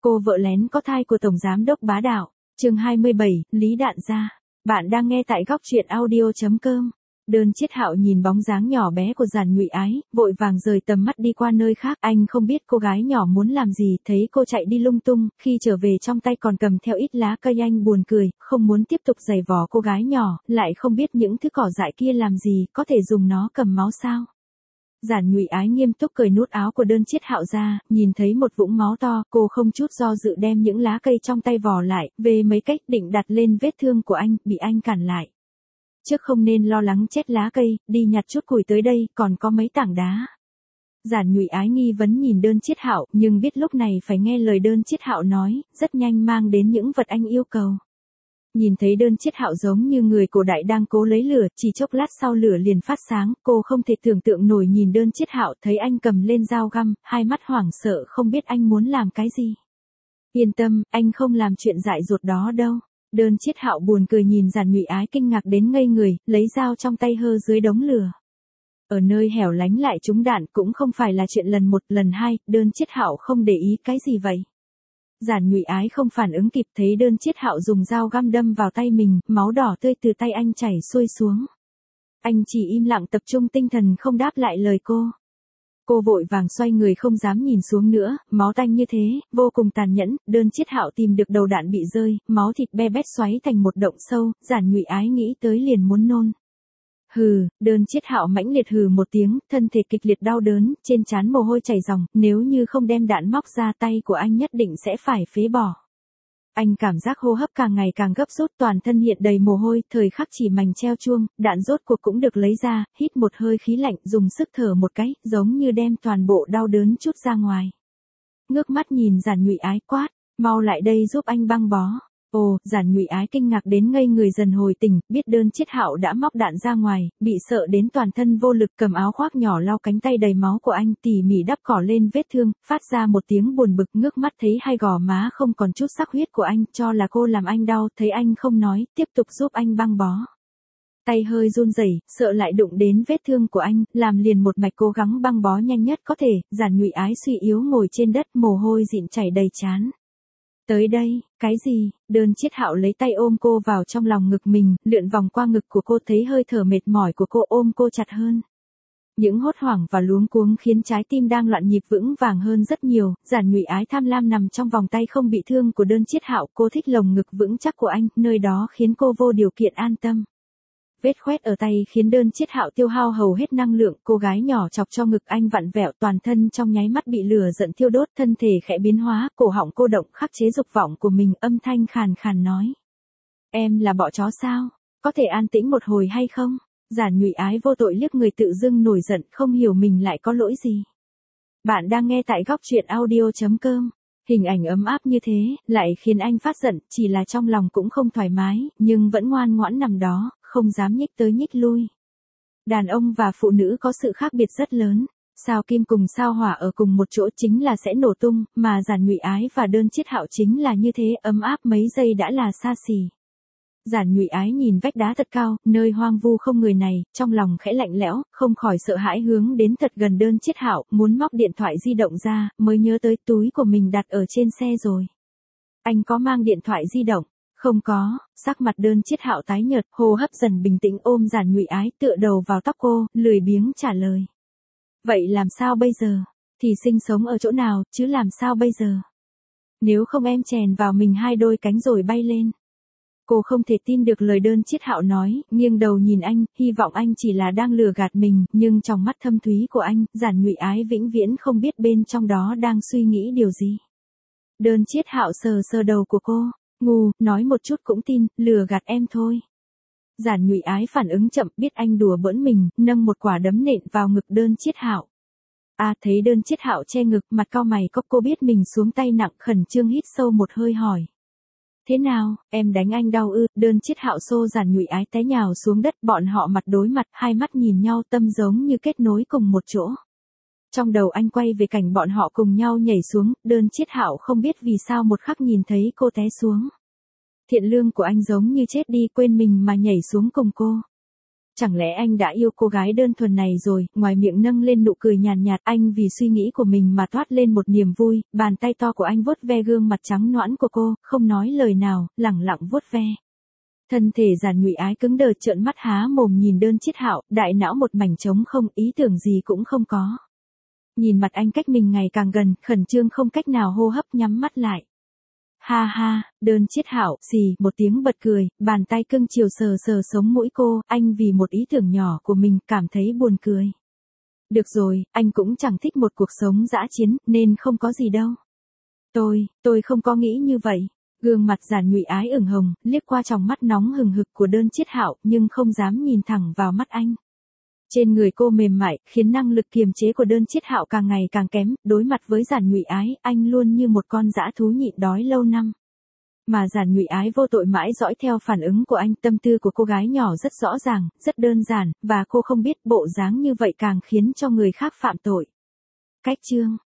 Cô vợ lén có thai của Tổng Giám đốc bá đạo. Chương 27, Lý Đạn Gia. Bạn đang nghe tại góc truyện audio.com. Đơn Chiết Hạo nhìn bóng dáng nhỏ bé của Giản Nhụy Ái, vội vàng rời tầm mắt đi qua nơi khác. Anh không biết cô gái nhỏ muốn làm gì, thấy cô chạy đi lung tung, khi trở về trong tay còn cầm theo ít lá cây. Anh buồn cười, không muốn tiếp tục giày vò cô gái nhỏ, lại không biết những thứ cỏ dại kia làm gì, có thể dùng nó cầm máu sao. Giản Nhụy Ái nghiêm túc cởi nút áo của Đơn Chiết Hạo ra, nhìn thấy một vũng máu to, cô không chút do dự đem những lá cây trong tay vò lại, về mấy cách định đặt lên vết thương của anh, bị anh cản lại. Trước không nên lo lắng chết lá cây, đi nhặt chút củi tới đây, còn có mấy tảng đá. Giản Nhụy Ái nghi vấn nhìn Đơn Chiết Hạo, nhưng biết lúc này phải nghe lời Đơn Chiết Hạo nói, rất nhanh mang đến những vật anh yêu cầu. Nhìn thấy Đơn Chiết Hạo giống như người cổ đại đang cố lấy lửa, chỉ chốc lát sau lửa liền phát sáng, cô không thể tưởng tượng nổi nhìn Đơn Chiết Hạo, thấy anh cầm lên dao găm, hai mắt hoảng sợ không biết anh muốn làm cái gì. Yên tâm, anh không làm chuyện dại dột đó đâu. Đơn Chiết Hạo buồn cười nhìn Giản Nhụy Ái kinh ngạc đến ngây người, lấy dao trong tay hơ dưới đống lửa. Ở nơi hẻo lánh lại trúng đạn cũng không phải là chuyện lần một lần hai, Đơn Chiết Hạo không để ý cái gì vậy. Giản Nhụy Ái không phản ứng kịp, thấy Đơn Chiết Hạo dùng dao găm đâm vào tay mình, máu đỏ tươi từ tay anh chảy xuôi xuống. Anh chỉ im lặng tập trung tinh thần không đáp lại lời cô. Cô vội vàng xoay người không dám nhìn xuống nữa, máu tanh như thế, vô cùng tàn nhẫn. Đơn Chiết Hạo tìm được đầu đạn bị rơi, máu thịt be bét xoáy thành một động sâu, Giản Nhụy Ái nghĩ tới liền muốn nôn. Hừ, Đơn Chiết Hạo mãnh liệt hừ một tiếng, thân thể kịch liệt đau đớn, trên trán mồ hôi chảy ròng, nếu như không đem đạn móc ra tay của anh nhất định sẽ phải phế bỏ. Anh cảm giác hô hấp càng ngày càng gấp rút, toàn thân hiện đầy mồ hôi, thời khắc chỉ mảnh treo chuông, đạn rốt cuộc cũng được lấy ra, hít một hơi khí lạnh, dùng sức thở một cái, giống như đem toàn bộ đau đớn trút ra ngoài. Ngước mắt nhìn Giản Nhụy Ái quát, mau lại đây giúp anh băng bó. Ồ, Giản Nhụy Ái kinh ngạc đến ngây người dần hồi tỉnh, biết Đơn Chiết Hạo đã móc đạn ra ngoài, bị sợ đến toàn thân vô lực, cầm áo khoác nhỏ lau cánh tay đầy máu của anh, tỉ mỉ đắp cỏ lên vết thương, phát ra một tiếng buồn bực, ngước mắt thấy hai gò má không còn chút sắc huyết của anh, cho là cô làm anh đau, thấy anh không nói, tiếp tục giúp anh băng bó. Tay hơi run rẩy, sợ lại đụng đến vết thương của anh, làm liền một mạch cố gắng băng bó nhanh nhất có thể. Giản Nhụy Ái suy yếu ngồi trên đất, mồ hôi dịn chảy đầy trán. Tới đây, cái gì? Đơn Chiết Hạo lấy tay ôm cô vào trong lòng ngực mình, lượn vòng qua ngực của cô, thấy hơi thở mệt mỏi của cô, ôm cô chặt hơn. Những hốt hoảng và luống cuống khiến trái tim đang loạn nhịp vững vàng hơn rất nhiều. Giản Nhụy Ái tham lam nằm trong vòng tay không bị thương của Đơn Chiết Hạo, cô thích lồng ngực vững chắc của anh, nơi đó khiến cô vô điều kiện an tâm. Vết khoét ở tay khiến Đơn Chiết Hạo tiêu hao hầu hết năng lượng, cô gái nhỏ chọc cho ngực anh vặn vẹo, toàn thân trong nháy mắt bị lửa giận thiêu đốt, thân thể khẽ biến hóa, cổ họng cô động khắc chế dục vọng của mình, âm thanh khàn khàn nói. Em là bọ chó sao? Có thể an tĩnh một hồi hay không? Giản Nhụy Ái vô tội liếc người tự dưng nổi giận, không hiểu mình lại có lỗi gì. Bạn đang nghe tại góc truyện audio.com. Hình ảnh ấm áp như thế, lại khiến anh phát giận, chỉ là trong lòng cũng không thoải mái, nhưng vẫn ngoan ngoãn nằm đó, không dám nhích tới nhích lui. Đàn ông và phụ nữ có sự khác biệt rất lớn. Sao kim cùng sao hỏa ở cùng một chỗ chính là sẽ nổ tung, mà Giản Nhụy Ái và Đơn Chiết Hạo chính là như thế, ấm áp mấy giây đã là xa xỉ. Giản Nhụy Ái nhìn vách đá thật cao, nơi hoang vu không người này, trong lòng khẽ lạnh lẽo, không khỏi sợ hãi hướng đến thật gần Đơn Chiết Hạo, muốn móc điện thoại di động ra, mới nhớ tới túi của mình đặt ở trên xe rồi. Anh có mang điện thoại di động? Không có. Sắc mặt Đơn Chiết Hạo tái nhợt, hô hấp dần bình tĩnh, ôm Giản Nhụy Ái, tựa đầu vào tóc cô, lười biếng trả lời. Vậy làm sao bây giờ? Thì sinh sống ở chỗ nào, chứ làm sao bây giờ? Nếu không em chèn vào mình hai đôi cánh rồi bay lên. Cô không thể tin được lời Đơn Chiết Hạo nói, nghiêng đầu nhìn anh, hy vọng anh chỉ là đang lừa gạt mình, nhưng trong mắt thâm thúy của anh, Giản Nhụy Ái vĩnh viễn không biết bên trong đó đang suy nghĩ điều gì. Đơn Chiết Hạo sờ sờ đầu của cô, ngu, nói một chút cũng tin, lừa gạt em thôi. Giản Nhụy Ái phản ứng chậm, biết anh đùa bỡn mình, nâng một quả đấm nện vào ngực Đơn Chiết Hạo. Thấy Đơn Chiết Hạo che ngực, mặt cau mày cóc, cô biết mình xuống tay nặng, khẩn trương hít sâu một hơi hỏi. Thế nào, em đánh anh đau ư? Đơn Chiết Hạo xô Giản Nhụy Ái té nhào xuống đất, bọn họ mặt đối mặt, hai mắt nhìn nhau, tâm giống như kết nối cùng một chỗ. Trong đầu anh quay về cảnh bọn họ cùng nhau nhảy xuống, Đơn Chiết Hạo không biết vì sao một khắc nhìn thấy cô té xuống. Thiện lương của anh giống như chết đi, quên mình mà nhảy xuống cùng cô. Chẳng lẽ anh đã yêu cô gái đơn thuần này rồi, ngoài miệng nâng lên nụ cười nhàn nhạt, anh vì suy nghĩ của mình mà toát lên một niềm vui, bàn tay to của anh vuốt ve gương mặt trắng nõn của cô, không nói lời nào, lẳng lặng vuốt ve. Thân thể Giản Ngụy Ái cứng đờ trợn mắt há mồm nhìn Đơn Chiết Hạo, đại não một mảnh trống không, ý tưởng gì cũng không có. Nhìn mặt anh cách mình ngày càng gần, khẩn trương không cách nào hô hấp, nhắm mắt lại. Ha ha, Đơn Chiết Hạo, xì, một tiếng bật cười, bàn tay cưng chiều sờ sờ sống mũi cô, anh vì một ý tưởng nhỏ của mình cảm thấy buồn cười. Được rồi, anh cũng chẳng thích một cuộc sống dã chiến, nên không có gì đâu. Tôi không có nghĩ như vậy. Gương mặt Giản Ngụy Ái ửng hồng, liếc qua tròng mắt nóng hừng hực của Đơn Chiết Hạo, nhưng không dám nhìn thẳng vào mắt anh. Trên người cô mềm mại, khiến năng lực kiềm chế của Đơn Chiết Hạo càng ngày càng kém, đối mặt với Giản Ngụy Ái, anh luôn như một con dã thú nhịn đói lâu năm. Mà Giản Ngụy Ái vô tội mãi dõi theo phản ứng của anh, tâm tư của cô gái nhỏ rất rõ ràng, rất đơn giản, và cô không biết bộ dáng như vậy càng khiến cho người khác phạm tội. Cách chương